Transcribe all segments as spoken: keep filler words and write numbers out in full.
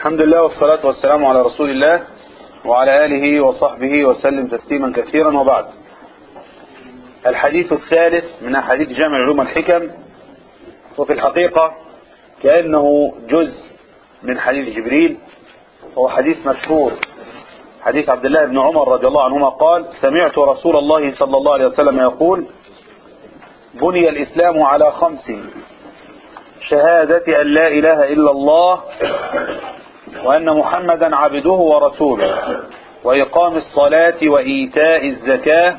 الحمد لله والصلاة والسلام على رسول الله وعلى آله وصحبه وسلم تسليما كثيرا، وبعد. الحديث الثالث من أحاديث جامع علوم الحكم، وفي الحقيقة كأنه جزء من حديث جبريل، هو حديث مشهور، حديث عبد الله بن عمر رضي الله عنهما قال: سمعت رسول الله صلى الله عليه وسلم يقول: بني الإسلام على خمس: شهادة أن لا إله إلا الله وأن محمدا عبده ورسوله، وإقام الصلاة وإيتاء الزكاة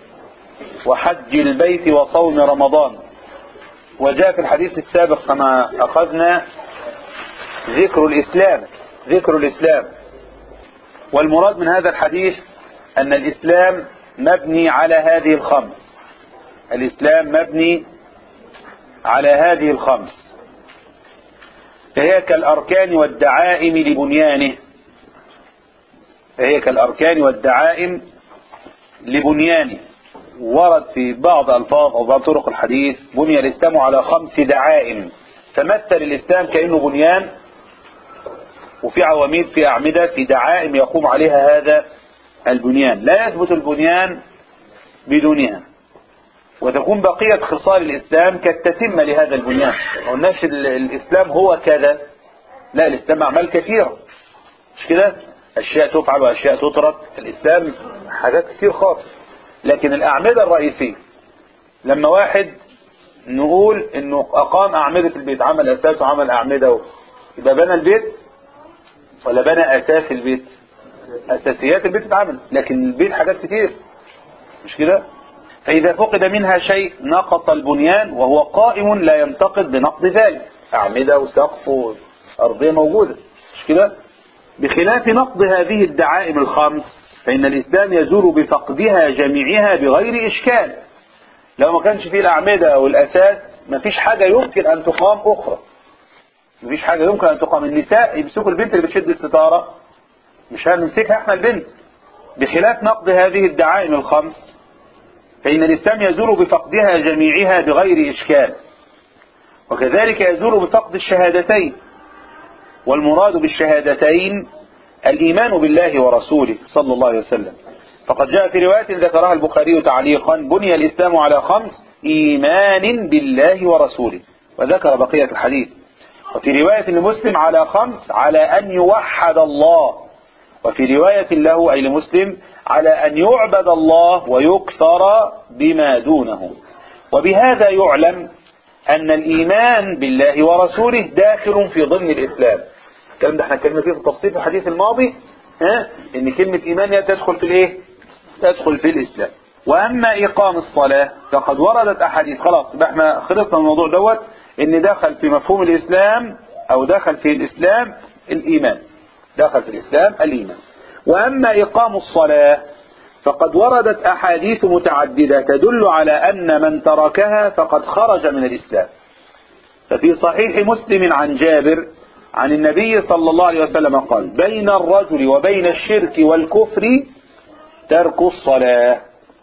وحج البيت وصوم رمضان. وجاء في الحديث السابق كما أخذنا ذكر الإسلام ذكر الإسلام والمراد من هذا الحديث أن الإسلام مبني على هذه الخمس الإسلام مبني على هذه الخمس فهي كالأركان والدعائم لبنيانه فهي كالأركان والدعائم لبنيانه ورد في بعض ألفاظ أو بعض طرق الحديث: بني الإسلام على خمس دعائم. فمثل الإسلام كأنه بنيان، وفي عواميد، في أعمدة، في دعائم يقوم عليها هذا البنيان، لا يثبت البنيان بدونها، وتكون بقية خصال الإسلام كالتتمة لهذا البنيان. ما قلناش الإسلام هو كذا، لا، الإسلام أعمال كثيرة، مش كده؟ أشياء تفعل وأشياء تترك. الإسلام حاجات كثير خاصة، لكن الأعمدة الرئيسية لما واحد نقول إنه أقام أعمدة البيت، عمل أساس وعمل أعمدة، يبقى بنى البيت ولا بنى أساس البيت؟ أساسيات البيت اتعمل، لكن البيت حاجات كتير، مش كده؟ فإذا فقد منها شيء نقض البنيان، وهو قائم لا ينتقد بنقض ذلك. أعمدة وسقف وأرضية موجودة، مش كده؟ بخلاف نقض هذه الدعائم الخمس، فإن الإسلام يزول بفقدها جميعها بغير إشكال. لو ما كانش فيه الأعمدة أو الأساس، ما فيش حاجة يمكن أن تقام أخرى، ما فيش حاجة يمكن أن تقام. النساء يمسكوا البنت اللي بتشد الستارة، مش هنمسكها احنا البنت. بخلاف نقض هذه الدعائم الخمس، فإن الإسلام يزول بفقدها جميعها بغير إشكال. وكذلك يزول بفقد الشهادتين، والمراد بالشهادتين الإيمان بالله ورسوله صلى الله عليه وسلم. فقد جاء في رواية ذكرها البخاري تعليقا: بني الإسلام على خمس: إيمان بالله ورسوله، وذكر بقية الحديث. وفي رواية لمسلم: على خمس: على أن يوحد الله. وفي رواية له أي لمسلم: على أن يعبد الله ويكثر بما دونه. وبهذا يعلم أن الإيمان بالله ورسوله داخل في ضمن الإسلام. الكلام ده احنا اتكلمنا فيه في التفصيل في الحديث الماضي، ها؟ ان كلمة إيمان تدخل في الايه؟ تدخل في الإسلام. وأما إقام الصلاة فقد وردت أحاديث. خلاص يبقى احنا خلصنا من الموضوع دوت، ان دخل في مفهوم الإسلام أو دخل في الإسلام الإيمان، دخل في الإسلام الإيمان. وأما إقام الصلاة فقد وردت أحاديث متعددة تدل على أن من تركها فقد خرج من الإسلام. ففي صحيح مسلم عن جابر عن النبي صلى الله عليه وسلم قال: بين الرجل وبين الشرك والكفر ترك الصلاة.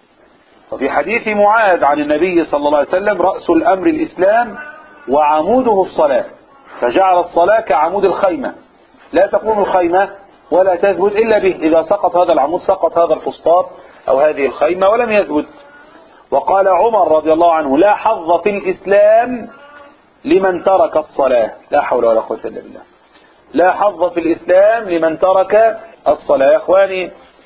وفي حديث معاذ عن النبي صلى الله عليه وسلم: رأس الأمر الإسلام وعموده الصلاة، فجعل الصلاة كعمود الخيمة، لا تقوم الخيمة ولا تثبت إلا به. إذا سقط هذا العمود سقط هذا الفسطاط أو هذه الخيمة ولم يثبت. وقال عمر رضي الله عنه: لا حظ في الإسلام لمن ترك الصلاة. لا حول ولا قوة إلا بالله. لا حظ في الإسلام لمن ترك الصلاة. يا إخواني،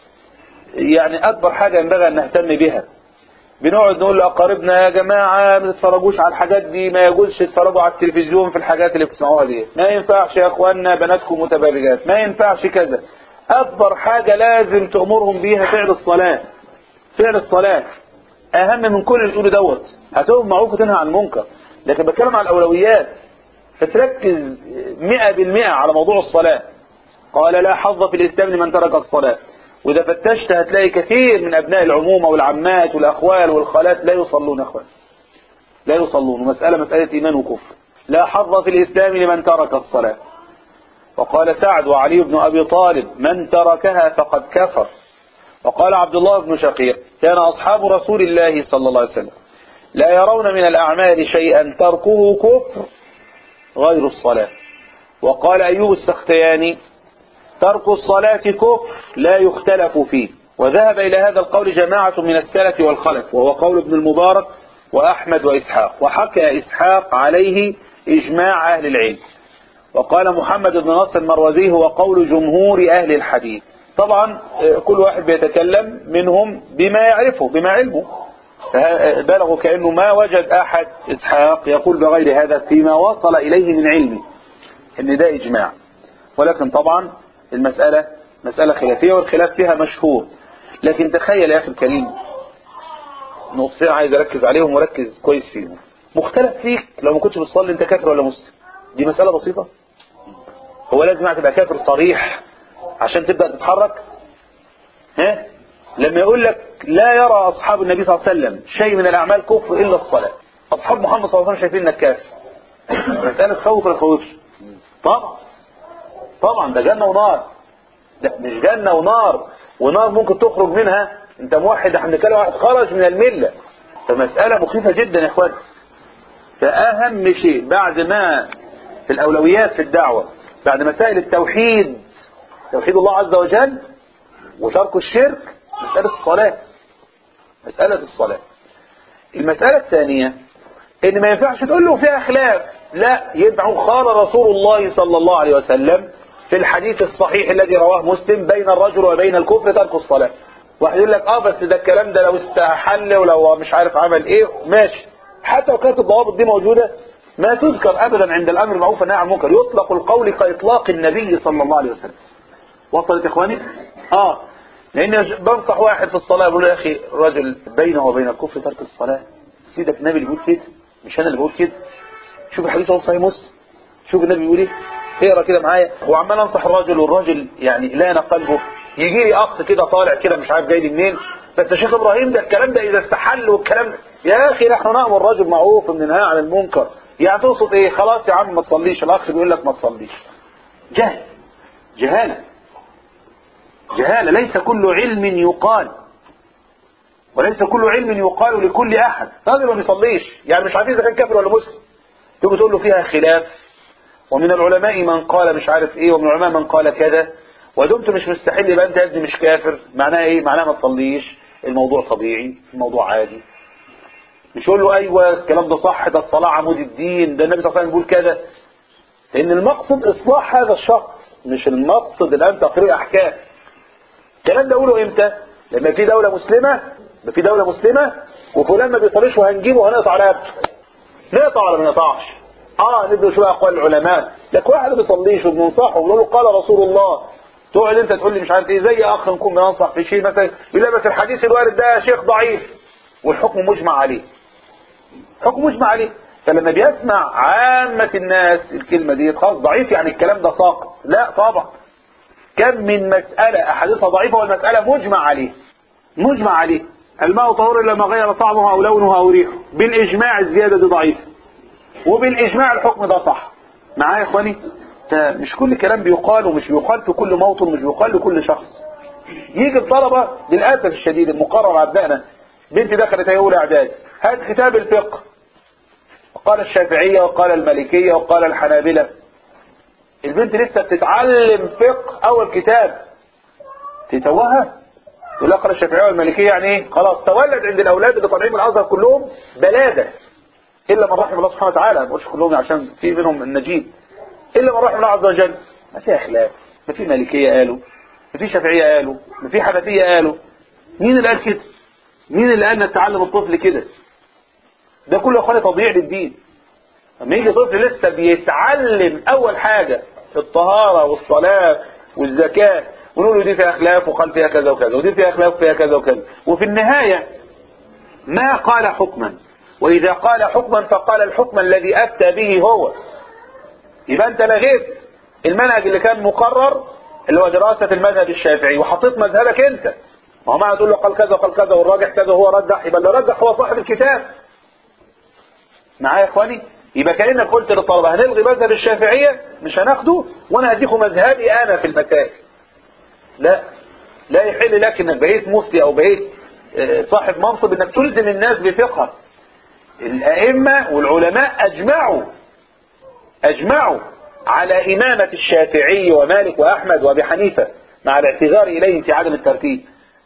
يعني أكبر حاجة ينبغي أن نهتم بها. بنقعد نقول لأقاربنا: يا جماعة ما تتفرجوش على الحاجات دي، ما يجوزش تتفرجوا على التلفزيون في الحاجات اللي بتسمعوها دي، ما ينفعش يا إخواننا بناتكم متبرجات، ما ينفعش كذا. أكبر حاجة لازم تأمرهم بيها فعل الصلاة. فعل الصلاة أهم من كل اللي تقوله دوت. هتقوم معروف وتنهى عن المنكر، لكن بتكلم عن الأولويات، فتركز مئة بالمئة على موضوع الصلاة. قال: لا حظ في الإسلام لمن ترك الصلاة. وإذا فتشت هتلاقي كثير من أبناء العمومة والعمات والأخوال والخالات لا يصلون. أخوان لا يصلون، ومسألة مسألة إيمان وكفر. لا حظ في الإسلام لمن ترك الصلاة. وقال سعد وعلي بن أبي طالب: من تركها فقد كفر. وقال عبد الله بن شقيق: كان أصحاب رسول الله صلى الله عليه وسلم لا يرون من الأعمال شيئا تركه كفر غير الصلاة. وقال أيوب السختياني: ترك الصلاة كفر لا يختلف فيه. وذهب إلى هذا القول جماعة من السلف والخلف، وهو قول ابن المبارك وأحمد وإسحاق. وحكى إسحاق عليه إجماع أهل العلم. وقال محمد بن نصر المروزي هو قول جمهور أهل الحديث. طبعا كل واحد بيتكلم منهم بما يعرفه بما علمه، بلغوا كأنه ما وجد أحد إسحاق يقول بغير هذا فيما وصل إليه من علمه إن ده إجماع. ولكن طبعا المسألة مسألة خلافية والخلاف فيها مشهور. لكن تخيل يا أخي الكريم، نقطتين عايز أركز عليهم وركز كويس فيهم. مختلف فيك لو ما كنتش بتصلي أنت كافر ولا مسلم، دي مسألة بسيطة. هو لازم تبقى كافر صريح عشان تبدأ تتحرك؟ ها؟ لما يقول لك لا يرى أصحاب النبي صلى الله عليه وسلم شيء من الأعمال كفر إلا الصلاة، أصحاب محمد صلى الله عليه وسلم شايفين إنك كافر، مسألة خوف ولا خوفش؟ طبعا طبعا ده جنة ونار، ده مش جنة ونار ونار ممكن تخرج منها انت موحد، احنا بنتكلم واحد خرج من الملة. فمسألة مخيفة جدا يا اخوان. فأهم شيء بعد ما في الأولويات في الدعوة بعد مسائل التوحيد، توحيد الله عز وجل وترك الشرك، مسألة الصلاة. مسألة الصلاة. المسألة الثانية ان ما ينفعش تقول له فيها خلاف، لا، يدعو قال رسول الله صلى الله عليه وسلم في الحديث الصحيح الذي رواه مسلم بين الرجل وبين الكفر ترك الصلاة. واحد يقول لك اه بس ده الكلام ده لو استحل ولو مش عارف عمل ايه ماشي، حتى لو كانت الضوابط دي موجودة ما تذكر ابدا عند الامر بالمعروف والنهي عن المنكر. يطلق القول كاطلاق النبي صلى الله عليه وسلم. وصلت يا اخواني؟ اه لان بنصح واحد في الصلاة بقول له يا اخي رجل بينه وبين الكفر ترك الصلاة، سيدك النبي اللي بيقول كده مش انا اللي بقول كده. شوف الحديث هو صحيح مسلم، شوف النبي بيقول ايه، اقرا كده معايا. وعمال انصح الراجل والراجل يعني لان قلبه. يجي لي اخ كده طالع كده مش عارف جاي لي منين، بس يا شيخ ابراهيم ده الكلام ده اذا استحل والكلام ده. يا اخي نحن نامر الرجل بالمعروف وننهى عن المنكر. يعني تقصد ايه؟ خلاص يا عم ما تصليش، الاخ بيقول لك ما تصليش. جهل، جهاله جهاله. ليس كل علم يقال، وليس كل علم يقال لكل احد. راجل ما بيصليش يعني مش عارف اذا كان كافر ولا مسلم، تيجي تقول له فيها خلاف، ومن العلماء من قال مش عارف ايه، ومن العلماء من قال كذا، ودمت مش مستحيل يبقى انت يا ابني مش كافر. معناها ايه؟ معناها ما تصليش، الموضوع طبيعي، الموضوع عادي. مش يقول له ايوه الكلام ده صح، ده الصلاة عمود الدين، ده النبي صلى الله عليه وسلم بيقول كذا. لان المقصد اصلاح هذا الشخص، مش المقصد الان تقرير احكام. الكلام ده اقوله امتى؟ لما في دولة مسلمة، لما في دولة مسلمة وفلان ما بيصليش وهنجيبه وهنقطع رقبته. نقطع ولا ما نقطعش؟ اه نبدأ شوية اقوال العلماء. لك واحد ما بيصليش وبننصحه ونقول له قال رسول الله، تقعد انت تقول لي مش عارف ايه. زي اخ نكون بننصح في شيء مثلا يقول لي بس الحديث الوارد ده يا شيخ ضعيف، والحكم مجمع عليه، حكم مجمع عليه. فلما بيسمع عامة الناس الكلمة دي خلاص ضعيف يعني الكلام ده ساقط. لا طبعا، كم من مسألة احاديثها ضعيفة والمسألة مجمع عليه، مجمع عليه. الماء طهور الا ما غير طعمه او لونه او ريحه، بالاجماع الزيادة دي ضعيفة، وبالاجماع الحكم ده صح. معايا يا اخواني؟ فمش كل كلام بيقال، ومش بيقال في كل موطن، مش بيقال لكل شخص. يجي الطلبة للأسف الشديد المقرر عندنا، بنتي دخلت هي اولى اعداد، هات كتاب الفقه، وقال الشافعية وقال المالكية وقال الحنابلة. البنت لسه بتتعلم فقه اول كتاب، تتوهها يقول لها قال الشافعية والمالكية يعني ايه؟ خلاص تولد عند الاولاد اللي طالعين من الازهر كلهم بلادة، الا من رحم الله سبحانه وتعالى. ما بقولش كلهم عشان في منهم النجيب، الا من رحم الله عز وجل. ما في اخلاق، ما في مالكية قالوا، ما في شافعية قالوا، ما في حنفية قالوا. مين اللي قال كده؟ مين اللي قال نتعلم الطفل كده؟ ده كله يا اخواني تضييع للدين. لما يجي طفل لسه بيتعلم اول حاجة الطهارة والصلاة والزكاة، ونقول له دي فيها خلاف وقال فيها كذا وكذا، ودي فيها خلاف وفيها كذا وكذا، وفي النهاية ما قال حكما، وإذا قال حكما فقال الحكم الذي أفتى به هو. يبقى أنت لغيت المنهج اللي كان مقرر اللي هو دراسة المذهب الشافعي وحطيت مذهبك أنت. ما هو معنى تقول له قال كذا وقال كذا والراجح كذا وهو رجح، يبقى اللي رجح هو صاحب الكتاب. معايا يا إخواني؟ يبقى كأنك قلت للطلبة هنلغي مذهب الشافعية مش هناخده، وأنا هديكم مذهبي أنا في المسائل. لا، لا يحل لك إنك بقيت مفتي أو بقيت صاحب منصب إنك تلزم الناس بفقه. الأئمة والعلماء أجمعوا أجمعوا على إمامة الشافعي ومالك وأحمد وأبي حنيفة مع الاعتذار إليهم في عدم الترتيب،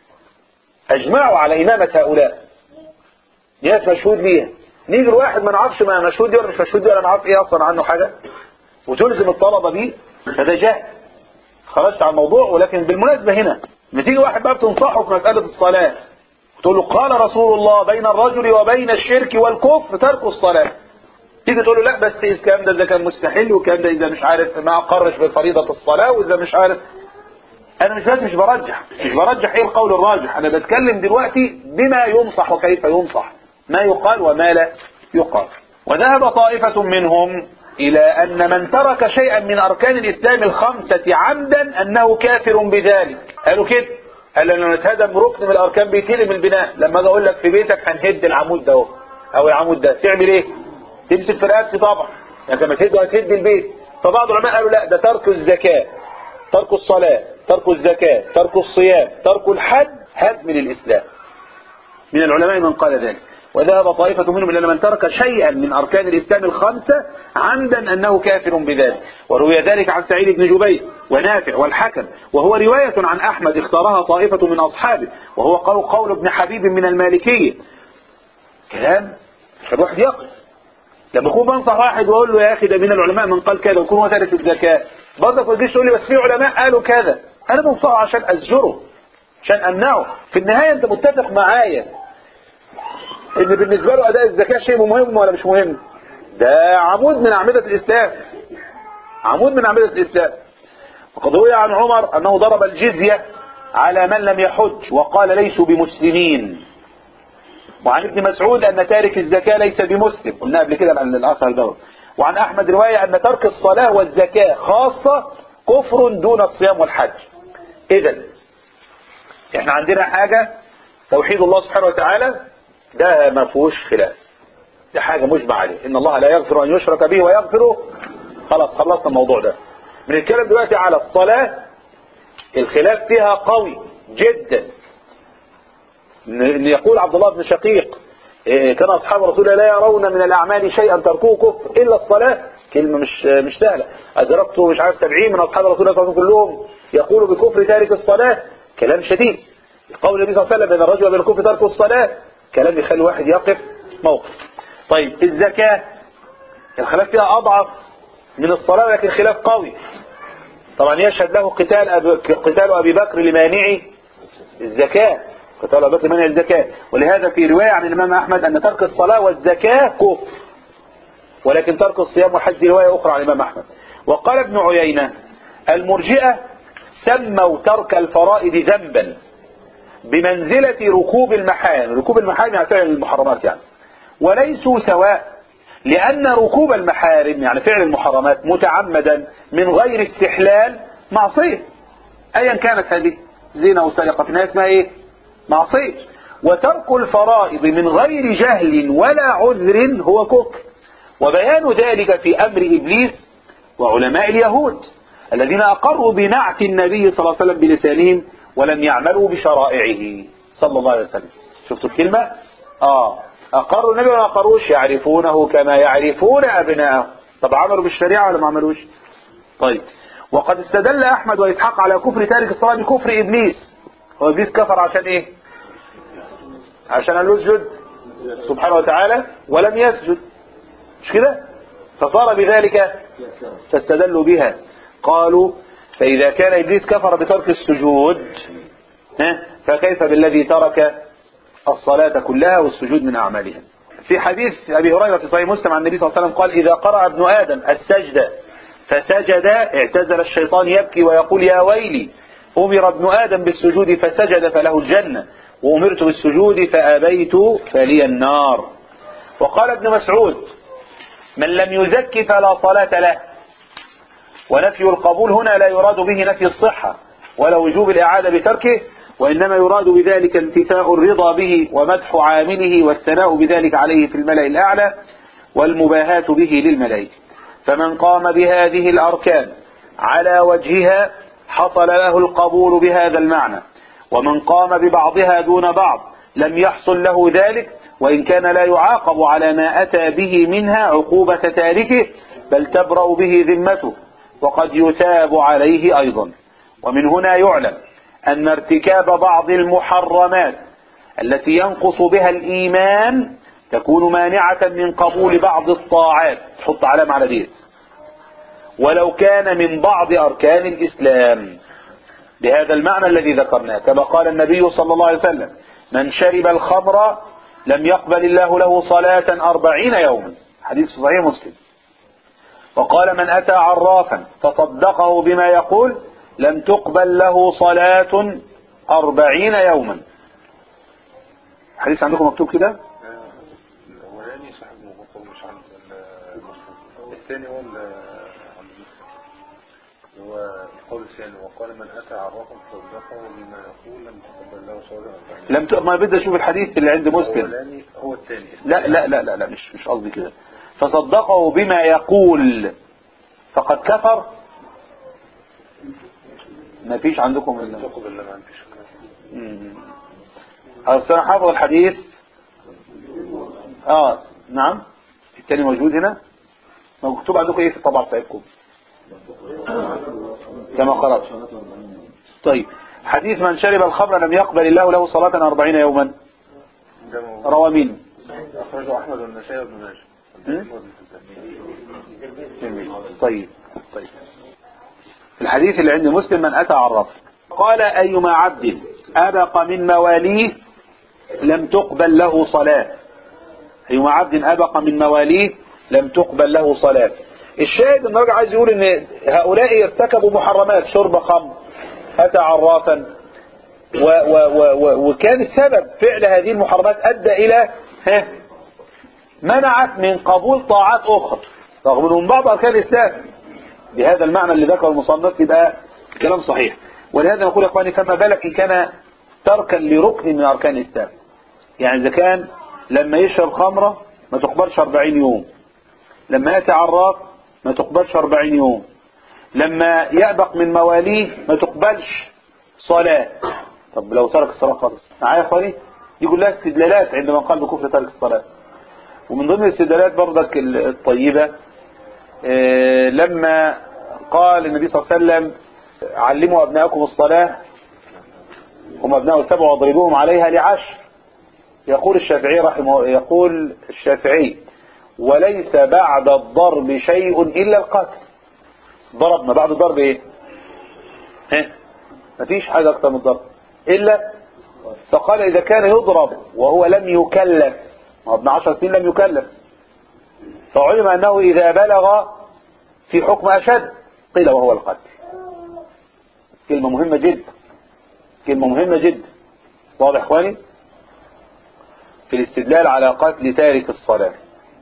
أجمعوا على إمامة هؤلاء ناس مشهود ليها. نيجي الواحد ما نعرفش ما مشهود دي ولا مش مشهود دي ولا نعرف إيه أصلا عنه حاجة وتلزم الطلبة بيه، فده جهل. خرجت عن الموضوع. ولكن بالمناسبة هنا لما تيجي واحد بقى بتنصحه في مسألة الصلاة تقول له قال رسول الله بين الرجل وبين الشرك والكفر ترك الصلاة، تيجي تقول له لا بس الكلام ده إذا كان مستحيل والكلام ده إذا مش عارف ما أقرش بفريضة الصلاة وإذا مش عارف. أنا مش بس مش برجح مش برجح إيه القول الراجح، أنا بتكلم دلوقتي بما ينصح وكيف ينصح، ما يقال وما لا يقال. وذهب طائفة منهم إلى أن من ترك شيئا من أركان الإسلام الخمسة عمدا أنه كافر بذلك. قالوا كده، قال لما نتهدم ركن من الأركان بيتهدم البناء. لما أجي أقول لك في بيتك هنهد العمود ده أو العمود ده تعمل إيه؟ تمسك في رقبتي طبعا، يعني لما تهده هتهد البيت. فبعض العلماء قالوا لا، ده ترك الزكاة، ترك الصلاة، ترك الزكاة، ترك الصيام، ترك الحج هدم للإسلام. من العلماء من قال ذلك. وذهب طائفة منهم إلى أن من ترك شيئا من أركان الإسلام الخمسة عمدا أنه كافر بذلك. وروي ذلك عن سعيد بن جبير ونافع والحكم، وهو رواية عن أحمد اختارها طائفة من أصحابه، وهو قول, قول ابن حبيب من المالكية. كلام الواحد يقف لما يكون بنصح واحد واقول له يا أخي ده من العلماء من قال كذا ويكون هو تارك الزكاة، برضك ما تجيش تقول لي بس في علماء قالوا كذا. أنا بنصحه عشان أزجره، عشان أمنعه. في النهاية أنت متفق معايا ان بالنسبة له اداء الزكاة شيء مهم ولا مش مهم؟ ده عمود من اعمدة الاسلام، عمود من اعمدة الاسلام. وقد روي عن عمر انه ضرب الجزية على من لم يحج وقال ليسوا بمسلمين. وعن ابن مسعود ان تارك الزكاة ليس بمسلم، قلنا قبل كده عن الاخر دور. وعن احمد رواية ان ترك الصلاة والزكاة خاصة كفر دون الصيام والحج. اذا احنا عندنا حاجة توحيد الله سبحانه وتعالى، ده ما فيهوش خلاف، ده حاجة مجمع عليه، ان الله لا يغفر ان يشرك به ويغفر. خلاص خلصنا الموضوع ده. بنتكلم دلوقتي على الصلاة، الخلاف فيها قوي جدا. ان يقول عبد الله بن شقيق كان اصحاب رسول الله لا يرون من الاعمال شيئا تركوه كفر الا الصلاة، كلمة مش مش سهلة. ادركت مش عارف سبعين من اصحاب رسول الله صلى الله عليه وسلم كلهم يقولوا بكفر تارك الصلاة، كلام شديد. قول النبي صلى الله عليه وسلم بين الرجل وبين الكفر ترك الصلاة، كلام يخلي الواحد يقف موقف. طيب الزكاة الخلاف فيها أضعف من الصلاة لكن خلاف قوي. طبعا يشهد له قتال أبي, قتال أبي بكر لمانعي الزكاة، قتال أبي بكر لمانع الزكاة. ولهذا في رواية عن الإمام أحمد أن ترك الصلاة والزكاة كفر، ولكن ترك الصيام والحج رواية أخرى عن الإمام أحمد. وقال ابن عيينة المرجئة سموا ترك الفرائض ذنبا بمنزلة ركوب المحارم. ركوب المحارم يعني فعل المحرمات يعني، وليسوا سواء، لأن ركوب المحارم يعني فعل المحرمات متعمدا من غير استحلال معصية أيا كانت هذه، زنا وسرقة، في النهاية اسمها إيه؟ معصية. وترك الفرائض من غير جهل ولا عذر هو كفر. وبيان ذلك في أمر إبليس وعلماء اليهود الذين أقروا بنعت النبي صلى الله عليه وسلم بلسانهم ولم يعملوا بشرائعه صلى الله عليه وسلم. شفتوا الكلمة؟ آه أقروا النبي وما أقروش، يعرفونه كما يعرفون أبناءه. طب عملوا بالشريعة ولا ما عملوش؟ طيب. وقد استدل أحمد وإسحاق على كفر تارك الصلاة بكفر إبليس. هو إبليس كفر عشان إيه؟ عشان قال له اسجد سبحانه وتعالى ولم يسجد، مش كده؟ فصار بذلك فاستدلوا بها. قالوا فإذا كان إبليس كفر بترك السجود فكيف بالذي ترك الصلاة كلها والسجود من أعمالها؟ في حديث أبي هريرة في صحيح مسلم عن النبي صلى الله عليه وسلم قال إذا قرأ ابن آدم السجدة فسجد اعتزل الشيطان يبكي ويقول يا ويلي أمر ابن آدم بالسجود فسجد فله الجنة وأمرت بالسجود فأبيت فلي النار. وقال ابن مسعود من لم يزك فلا صلاة له. ونفي القبول هنا لا يراد به نفي الصحة ولا وجوب الإعادة بتركه، وإنما يراد بذلك انتفاء الرضا به ومدح عامله والثناء بذلك عليه في الملأ الأعلى والمباهاة به للملائكة. فمن قام بهذه الأركان على وجهها حصل له القبول بهذا المعنى، ومن قام ببعضها دون بعض لم يحصل له ذلك، وإن كان لا يعاقب على ما أتى به منها عقوبة تاركه بل تبرأ به ذمته وقد يثاب عليه أيضا. ومن هنا يعلم أن ارتكاب بعض المحرمات التي ينقص بها الإيمان تكون مانعة من قبول بعض الطاعات، حط علامة على ديت، ولو كان من بعض أركان الإسلام، بهذا المعنى الذي ذكرناه، كما قال النبي صلى الله عليه وسلم: من شرب الخمر لم يقبل الله له صلاة أربعين يوما، حديث في صحيح مسلم. وقال: من أتى عرافا فصدقه بما يقول لم تقبل له صلاة أربعين يوما. حديث عندكم مكتوب كده؟ الأولاني صاحب المقام مش عند المسلم، الثاني هو هو القول الثاني، وقال: من أتى عرافا فصدقه بما يقول لم تقبل له صلاة أربعين يوما. لم ت... ما بدي أشوف الحديث اللي عند مسلم. الأولاني هو الثاني. لا لا لا لا, لا مش مش قصدي كده. فصدقه بما يقول فقد كفر. ما فيش عندكم لم تقبل له، ما فيش. أصل أنا حافظ الحديث. آه نعم، الثاني موجود هنا، مكتوب عندكم إيه في الطبعة بتاعتكم كما قرأت. طيب، حديث من شرب الخمر لم يقبل الله له صلاة أربعين يوما، روى مين؟ أخرجه أحمد والنسائي وابن ماجه. طيب طيب الحديث اللي عند مسلم: من أتى عرف قال: أيما عبد أبق من مواليه لم تقبل له صلاة. أيما عبد أبق من مواليه لم تقبل له صلاة. الشاهد ان الراجل عايز يقول ان هؤلاء ارتكبوا محرمات، شرب خمر، أتى عرافا، و و و و وكان السبب فعل هذه المحرمات أدى إلى ها منعت من قبول طاعات أخرى رغم أنه من بعض أركان الإسلام. بهذا المعنى اللي ذكره المصنف يبقى كلام صحيح. ولهذا نقول يا إخواني: فما بالك إن كان تركا لركن من أركان الإسلام. يعني إذا كان لما يشرب خمرة ما تقبلش أربعين يوم، لما يأتي عراف ما تقبلش أربعين يوم، لما يأبق من مواليه ما تقبلش صلاة. طب لو ترك الصلاة خالص معايا يا إخواني؟ يقول لها استدلالات عندما قال بكفر ترك الصلاة. ومن ضمن الاستدلالات برضك الطيبة إيه لما قال النبي صلى الله عليه وسلم: علموا أبنائكم الصلاة هم أبناء سبع واضربوهم عليها لعشر. يقول الشافعي رحمه يقول الشافعي: وليس بعد الضرب شيء إلا القتل. ضربنا بعد الضرب إيه؟ ها؟ مفيش حاجة أكتر من الضرب إلا. فقال: إذا كان يضرب وهو لم يكلف، ما ابن عشر سنين لم يكلف، فعلم أنه إذا بلغ في حكم أشد قيل وهو القتل. كلمة مهمة جدا، كلمة مهمة جدا. واضح إخواني؟ في الاستدلال على قتل تارك الصلاة.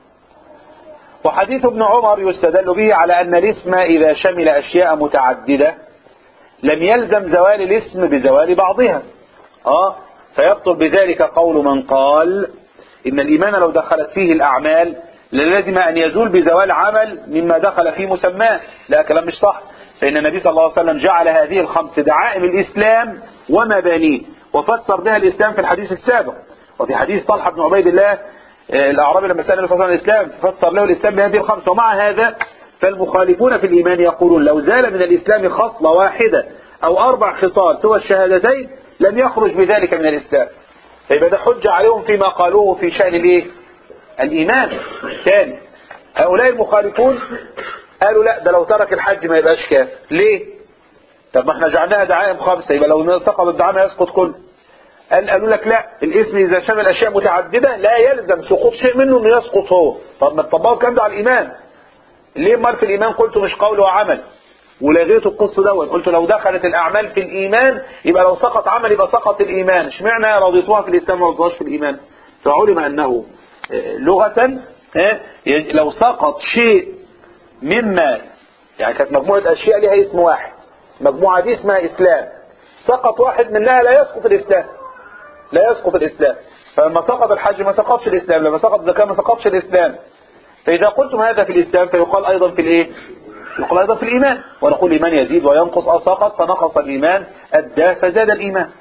وحديث ابن عمر يستدل به على أن الاسم إذا شمل أشياء متعددة لم يلزم زوال الاسم بزوال بعضها. آه فيبطل بذلك قول من قال إن الإيمان لو دخلت فيه الأعمال للازم أن يزول بزوال عمل مما دخل فيه مسماه. لا، كلام مش صح. فإن النبي صلى الله عليه وسلم جعل هذه الخمس دعائم الإسلام ومبانيه، وفسر بها الإسلام في الحديث السابق. وفي حديث طلحة بن عبيد الله الأعرابي لما سأل النبي صلى الله عليه وسلم الإسلام فسر له الإسلام بهذه الخمس. ومع هذا فالمخالفون في الإيمان يقولون: لو زال من الإسلام خصلة واحدة أو أربع خصال سوى الشهادتين لم يخرج بذلك من الإسلام. فيبقى ده حجة عليهم فيما قالوه في شأن الإيه؟ الإيمان. ثاني، هؤلاء المخالفون قالوا: لا، ده لو ترك الحج ما يبقاش كافر. ليه؟ طب ما احنا جعلناها دعائم خمسة، يبقى لو سقط الدعائم يسقط كله. قال قالوا لك: لا، الاسم إذا شمل أشياء متعددة لا يلزم سقوط شيء منه إنه يسقط هو. طب ما تطبقوا الكلام ده على الإيمان. ليه مال في الإيمان قلت مش قول وعمل ولغيت القصة دوت؟ قلت لو دخلت الأعمال في الإيمان يبقى لو سقط عمل يبقى سقط الإيمان. اشمعنى رضيتوها في الإسلام وما رضيتوهاش في الإيمان؟ فعلم أنه لغة لو سقط شيء مما يعني كانت مجموعة أشياء لها اسم واحد، مجموعة دي اسمها إسلام، سقط واحد منها لا يسقط الإسلام، لا يسقط الإسلام. فلما سقط الحج ما سقطش الإسلام، لما سقط الزكاة ما سقطش الإسلام. فإذا قلتم هذا في الإسلام فيقال أيضا في الإيه؟ يقال أيضا في الإيمان. ونقول الإيمان يزيد وينقص، أو سقط فنقص الإيمان، أدى فزاد الإيمان.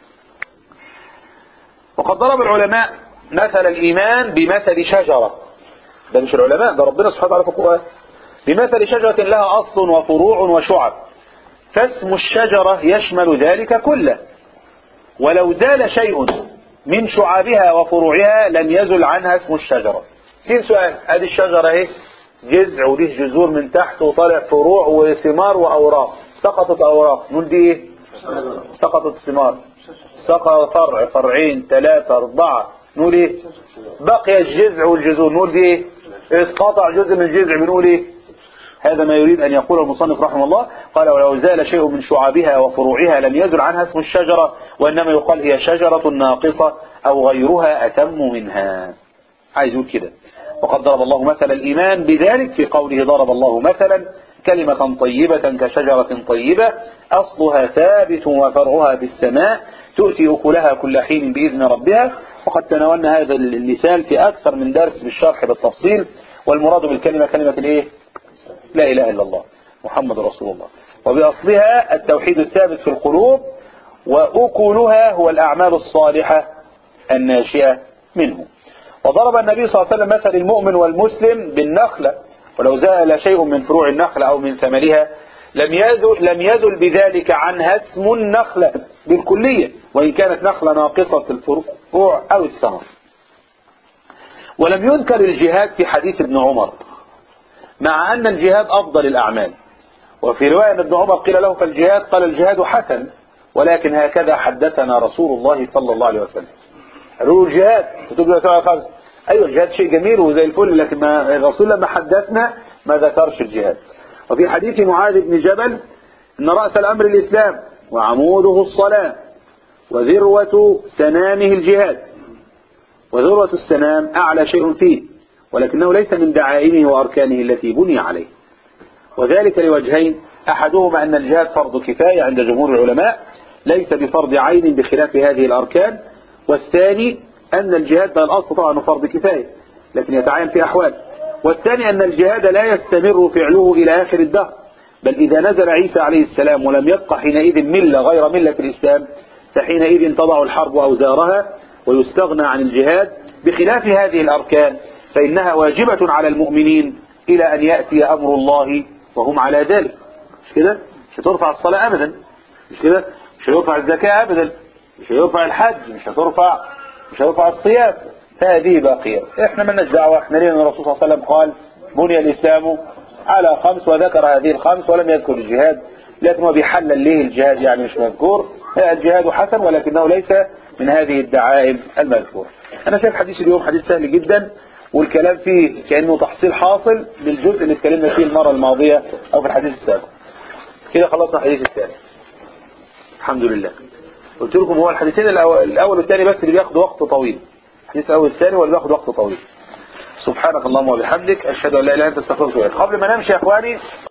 وقد ضرب العلماء مثل الإيمان بمثل شجرة. ده مش العلماء، ده ربنا سبحانه وتعالى في القرآن. بمثل شجرة لها أصل وفروع وشعب، فاسم الشجرة يشمل ذلك كله، ولو زال شيء من شعابها وفروعها لم يزل عنها اسم الشجرة. سين سؤال، هذه الشجرة اهي جذع وليه جذور من تحت وطالع فروع وثمار وأوراق، سقطت أوراق نقول دي ايه؟ سقطت الثمار. سقط فرع فرعين ثلاثة أربعة نقول ايه؟ بقي الجذع والجذور نقول دي ايه؟ اسقطع جزء من الجذع بنقول ايه؟ هذا ما يريد أن يقول المصنف رحمه الله. قال ولو زال شيء من شعابها وفروعها لم يزل عنها اسم الشجرة، وإنما يقال هي شجرة ناقصة أو غيرها أتم منها. عايز يقول كده. وقد ضرب الله مثل الإيمان بذلك في قوله ضرب الله مثلا كلمة طيبة كشجرة طيبة أصلها ثابت وفرعها في السماء تؤتي أكلها كل حين بإذن ربها. وقد تناولنا هذا المثال في أكثر من درس بالشرح بالتفصيل. والمراد بالكلمة كلمة الإيه؟ لا إله إلا الله محمد رسول الله. وبأصلها التوحيد الثابت في القلوب، وأكلها هو الأعمال الصالحة الناشئة منه. وضرب النبي صلى الله عليه وسلم مثل المؤمن والمسلم بالنخلة، ولو زال شيء من فروع النخلة أو من ثمرها لم يزل, لم يزل بذلك عنها اسم النخلة بالكلية، وإن كانت نخلة ناقصة الفروع أو الثمر. ولم يذكر الجهاد في حديث ابن عمر، مع أن الجهاد أفضل الأعمال. وفي رواية ابن عمر قيل له فالجهاد، قال الجهاد حسن، ولكن هكذا حدثنا رسول الله صلى الله عليه وسلم. قالوا الجهاد كتب له سبعة خمس، أيوة الجهاد شيء جميل وزي الفل، لكن ما الرسول لما حدثنا ما ذكرش الجهاد. وفي حديث معاذ بن جبل إن رأس الأمر الإسلام وعموده الصلاة وذروة سنامه الجهاد. وذروة السنام أعلى شيء فيه، ولكنه ليس من دعائمه وأركانه التي بني عليه، وذلك لوجهين: أحدهما أن الجهاد فرض كفاية عند جمهور العلماء ليس بفرض عين بخلاف هذه الأركان، والثاني أن الجهاد بل الأصل طبعا فرض كفاية لكن يتعين في أحوال، والثاني أن الجهاد لا يستمر فعله إلى آخر الدهر، بل إذا نزل عيسى عليه السلام ولم يبقى حينئذ ملة غير ملة الإسلام فحينئذ تضع الحرب أوزارها ويستغنى عن الجهاد، بخلاف هذه الأركان فإنها واجبة على المؤمنين إلى أن يأتي أمر الله وهم على ذلك. مش كده؟ مش هترفع الصلاة أبدا، مش كده؟ مش هيرفع الزكاة أبدا، مش هيرفع الحج، مش هترفع مش هيرفع الصيام، هذه باقية. احنا مالناش دعوة، احنا لنا الرسول صلى الله عليه وسلم قال بني الإسلام على خمس وذكر هذه الخمس ولم يذكر الجهاد، لكنه بيحلل ليه الجهاد يعني مش مذكور. الجهاد حسن ولكنه ليس من هذه الدعائم المذكورة. أنا شايف حديث اليوم حديث سهل جدا، والكلام فيه كأنه تحصيل حاصل بالجزء اللي اتكلمنا فيه المرة الماضية أو في الحديث السابق. كده خلصنا الحديث الثاني الحمد لله. قلت لكم هو الحديثين الأول والثاني بس اللي بياخد وقت طويل، الحديث الأول والثاني هو اللي بياخد وقت طويل. سبحانك اللهم وبحمدك أشهد أن لا إله إلا أنت أستغفرك وأتوب إليك. قبل ما نمشي يا إخواني